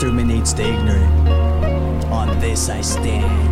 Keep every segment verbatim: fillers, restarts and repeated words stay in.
exterminates the ignorant. On this I stand.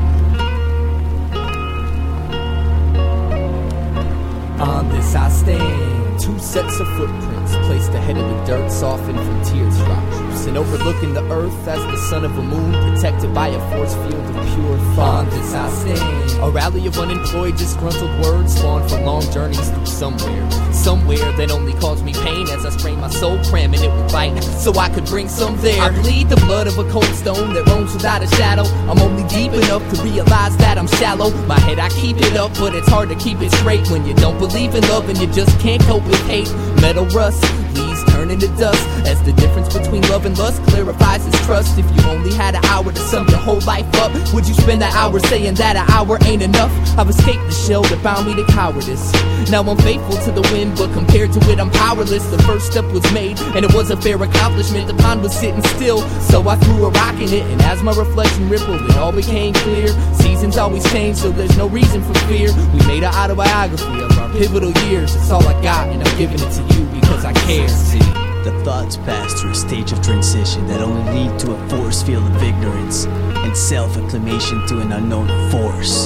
On this I stand. Two sets of footprints placed ahead of the dirt, softened from teardrop juice, and overlooking the earth as the son of a moon, protected by a force field of pure thought. On this I stand. A rally of unemployed, disgruntled words spawned from long journeys through somewhere. Somewhere that only caused me pain as I strained my soul, cramming it with light so I could bring some there. I bleed the blood of a cold stone that roams without a shadow. I'm only deep enough to realize that I'm shallow. My head, I keep it up, but it's hard to keep it straight when you don't believe in love and you just can't cope with hate. Metal rust, leaves turn into dust as the difference between love and lust clarifies its trust. If you only had an hour to sum your whole life up, would you spend that hour saying that an hour ain't enough? I've escaped the shell that bound me to cowardice. Now I'm faithful to the wind, but compared to it I'm powerless. The first step was made, and it was a fair accomplishment. The pond was sitting still, so I threw a rock in it, and as my reflection rippled, it all became clear. Seasons always change, so there's no reason for fear. We made an autobiography of our pivotal years. It's all I got, and I'm giving it to you because I care. See, the thoughts pass through a stage of transition that only lead to a force field of ignorance and self-acclamation to an unknown force.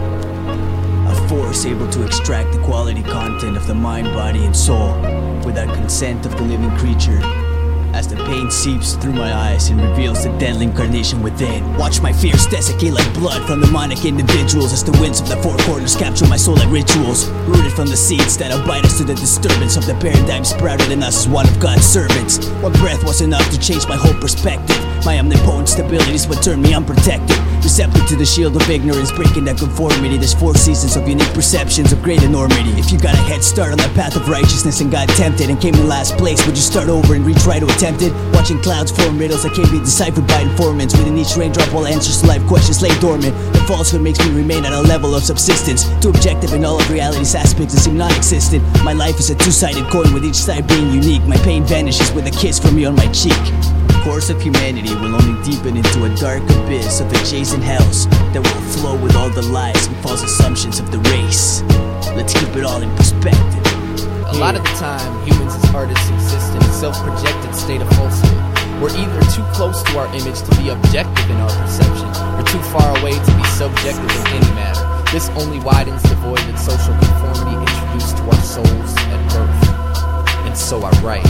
A force able to extract the quality content of the mind, body, and soul without consent of the living creature. As the pain seeps through my eyes and reveals the deadly incarnation within, watch my fears desiccate like blood from demonic individuals as the winds of the four corners capture my soul like rituals, rooted from the seeds that abide us to the disturbance of the paradigm sprouted in us as one of God's servants. One breath was enough to change my whole perspective. My omnipotent stability is what turned me unprotected, receptive to the shield of ignorance, breaking that conformity. There's four seasons of unique perceptions of great enormity. If you got a head start on that path of righteousness and got tempted and came in last place, would you start over and retry to attempt it? Watching clouds form riddles that can't be deciphered by informants. Within each raindrop all answers to life questions lay dormant. The falsehood makes me remain at a level of subsistence, too objective in all of reality's aspects that seem non-existent. My life is a two-sided coin with each side being unique. My pain vanishes with a kiss from you on my cheek. The course of humanity will only deepen into a dark abyss of adjacent hells that will flow with all the lies and false assumptions of the race. Let's keep it all in perspective. A lot of the time, humans as artists exist in a self-projected state of falsehood. We're either too close to our image to be objective in our perception, or too far away to be subjective in any matter. This only widens the void that social conformity introduced to our souls at birth. And so I write.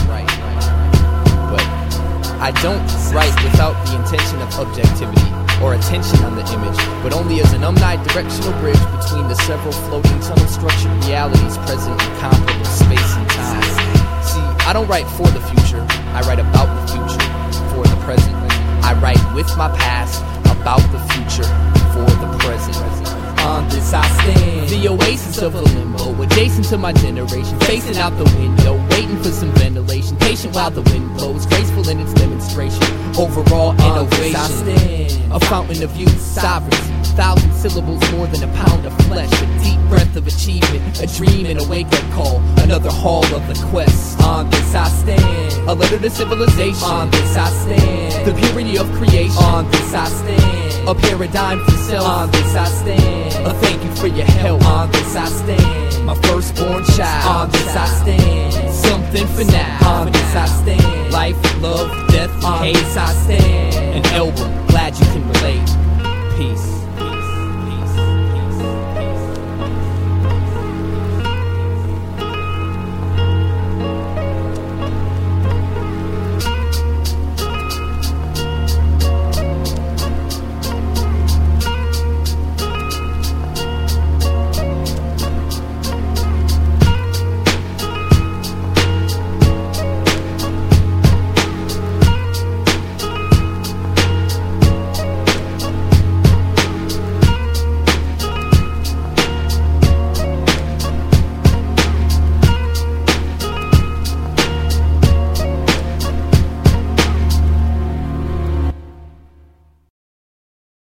But I don't write without the intention of objectivity or attention on the image, but only as an omnidirectional bridge between the several floating tunnel-structured realities present in comparable space and time. See, I don't write for the future, I write about the future for the present. I write with my past about the future for the present. On this I stand, the oasis of a limbo, adjacent to my generation, facing out the window, waiting for some ventilation, patient while the wind blows, graceful in its demonstration, overall innovation. I stand, a fountain of youth, sovereignty, thousand syllables more than a pound of flesh, a deep breath of achievement, a dream and a wake-up call, another hall of the quest. On this I stand, a letter to civilization. On this I stand, the purity of creation. On this I stand, a paradigm for self. On this I stand, a thank you for your help. On this I stand, my firstborn child. On this I stand, something for now. On this I stand, life, love, death, on this I stand, an album, glad you can relate. Peace.